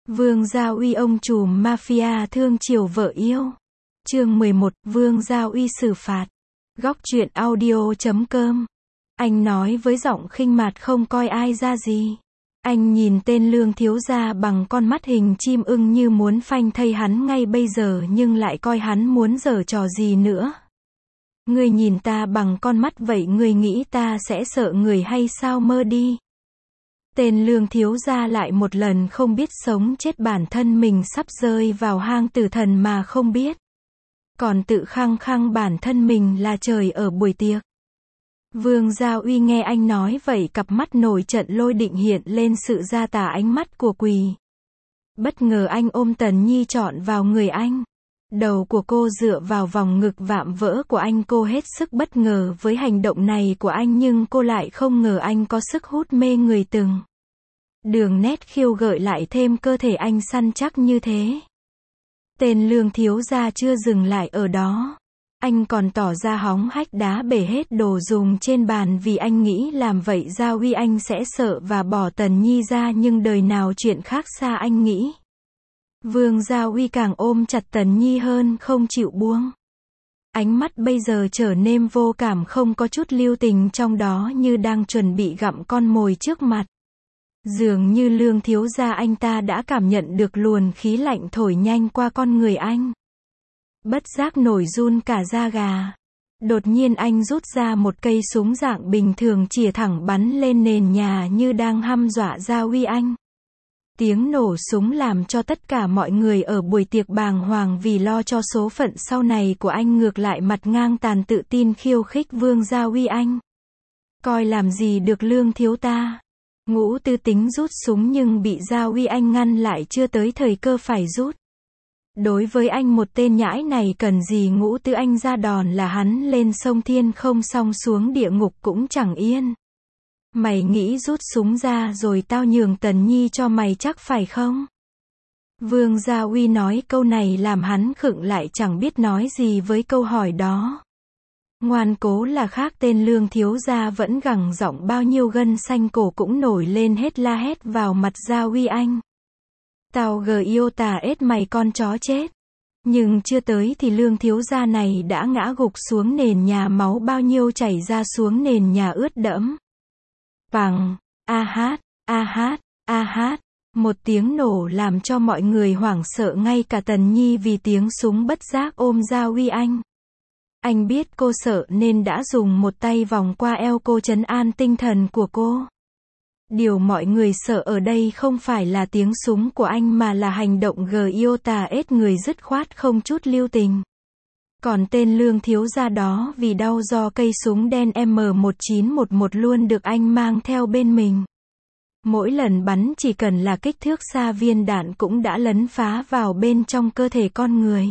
Vương Gia Uy ông trùm mafia thương chiều vợ yêu. Chương 11, Vương Gia Uy xử phạt. Góc truyện audio.com. Anh nói với giọng khinh mạt không coi ai ra gì. Anh nhìn tên Lương thiếu gia bằng con mắt hình chim ưng như muốn phanh thây hắn ngay bây giờ nhưng lại coi hắn muốn giở trò gì nữa. Ngươi nhìn ta bằng con mắt vậy ngươi nghĩ ta sẽ sợ người hay sao mơ đi. Tên Lương thiếu gia lại một lần không biết sống chết bản thân mình sắp rơi vào hang tử thần mà không biết. Còn tự khăng khăng bản thân mình là trời ở buổi tiệc. Vương Gia Uy nghe anh nói vậy cặp mắt nổi trận lôi định hiện lên sự gia tà ánh mắt của quỷ. Bất ngờ anh ôm Tần Nhi trọn vào người anh. Đầu của cô dựa vào vòng ngực vạm vỡ của anh, cô hết sức bất ngờ với hành động này của anh nhưng cô lại không ngờ anh có sức hút mê người từng. Đường nét khiêu gợi lại thêm cơ thể anh săn chắc như thế. Tên Lương thiếu gia chưa dừng lại ở đó. Anh còn tỏ ra hóng hách đá bể hết đồ dùng trên bàn vì anh nghĩ làm vậy Gia Uy anh sẽ sợ và bỏ Tần Nhi ra nhưng đời nào chuyện khác xa anh nghĩ. Vương Gia Uy càng ôm chặt Tần Nhi hơn không chịu buông. Ánh mắt bây giờ trở nên vô cảm không có chút lưu tình trong đó như đang chuẩn bị gặm con mồi trước mặt. Dường như Lương thiếu gia anh ta đã cảm nhận được luồng khí lạnh thổi nhanh qua con người anh. Bất giác nổi run cả da gà. Đột nhiên anh rút ra một cây súng dạng bình thường chĩa thẳng bắn lên nền nhà như đang hăm dọa Gia Uy anh. Tiếng nổ súng làm cho tất cả mọi người ở buổi tiệc bàng hoàng vì lo cho số phận sau này của anh, ngược lại mặt ngang tàn tự tin khiêu khích Vương Gia Uy anh. Coi làm gì được Lương thiếu ta. Ngũ Tư tính rút súng nhưng bị Gia Uy anh ngăn lại, chưa tới thời cơ phải rút. Đối với anh một tên nhãi này cần gì Ngũ Tư anh ra đòn là hắn lên sông thiên không xong xuống địa ngục cũng chẳng yên. Mày nghĩ rút súng ra rồi tao nhường Tần Nhi cho mày chắc phải không? Vương Gia Uy nói câu này làm hắn khựng lại chẳng biết nói gì với câu hỏi đó. Ngoan cố là khác, tên Lương thiếu gia vẫn gằn giọng, bao nhiêu gân xanh cổ cũng nổi lên hết la hét vào mặt Gia Uy anh. Tao yêu tà ết mày con chó chết. Nhưng chưa tới thì Lương thiếu gia này đã ngã gục xuống nền nhà, máu bao nhiêu chảy ra xuống nền nhà ướt đẫm. Bằng, a hát, một tiếng nổ làm cho mọi người hoảng sợ, ngay cả Tần Nhi vì tiếng súng bất giác ôm Gia Uy anh. Anh biết cô sợ nên đã dùng một tay vòng qua eo cô trấn an tinh thần của cô. Điều mọi người sợ ở đây không phải là tiếng súng của anh mà là hành động yêu tà ết người dứt khoát không chút lưu tình. Còn tên Lương thiếu gia đó vì đau do cây súng đen M1911 luôn được anh mang theo bên mình. Mỗi lần bắn chỉ cần là kích thước xa, viên đạn cũng đã lấn phá vào bên trong cơ thể con người.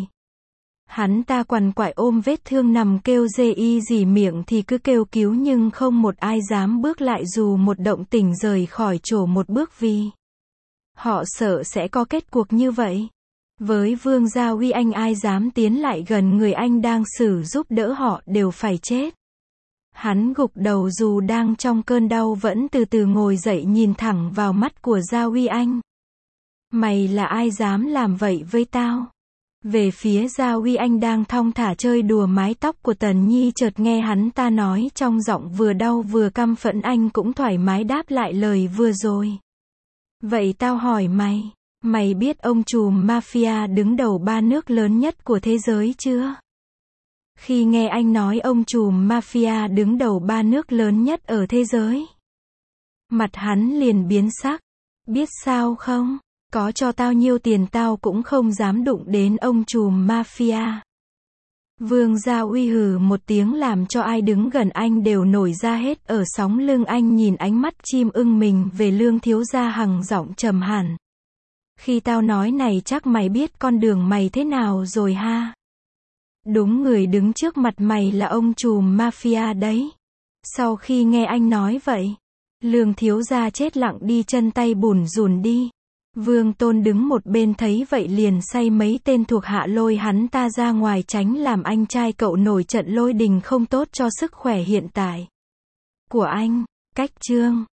Hắn ta quằn quại ôm vết thương nằm kêu rỉ miệng thì cứ kêu cứu nhưng không một ai dám bước lại dù một động tĩnh rời khỏi chỗ một bước vì họ sợ sẽ có kết cuộc như vậy. Với Vương Gia Uy anh ai dám tiến lại gần người anh đang xử giúp đỡ họ đều phải chết. Hắn gục đầu dù đang trong cơn đau vẫn từ từ ngồi dậy nhìn thẳng vào mắt của Gia Uy anh. Mày là ai dám làm vậy với tao? Về phía Gia Uy anh đang thong thả chơi đùa mái tóc của Tần Nhi, chợt nghe hắn ta nói trong giọng vừa đau vừa căm phẫn, anh cũng thoải mái đáp lại lời vừa rồi. Vậy tao hỏi mày, mày biết ông trùm mafia đứng đầu 3 nước lớn nhất của thế giới chưa? Khi nghe anh nói ông trùm mafia đứng đầu 3 nước lớn nhất ở thế giới, mặt hắn liền biến sắc. Biết sao không? Có cho tao nhiêu tiền tao cũng không dám đụng đến ông trùm mafia. Vương Gia Uy hừ một tiếng làm cho ai đứng gần anh đều nổi da hết ở sóng lưng. Anh nhìn ánh mắt chim ưng mình về Lương thiếu gia hằng giọng trầm hẳn. Khi tao nói này chắc mày biết con đường mày thế nào rồi ha? Đúng, người đứng trước mặt mày là ông trùm mafia đấy. Sau khi nghe anh nói vậy, Lương thiếu gia chết lặng đi, chân tay bủn rủn đi. Vương Tôn đứng một bên thấy vậy liền sai mấy tên thuộc hạ lôi hắn ta ra ngoài tránh làm anh trai cậu nổi trận lôi đình không tốt cho sức khỏe hiện tại của anh. Cách chương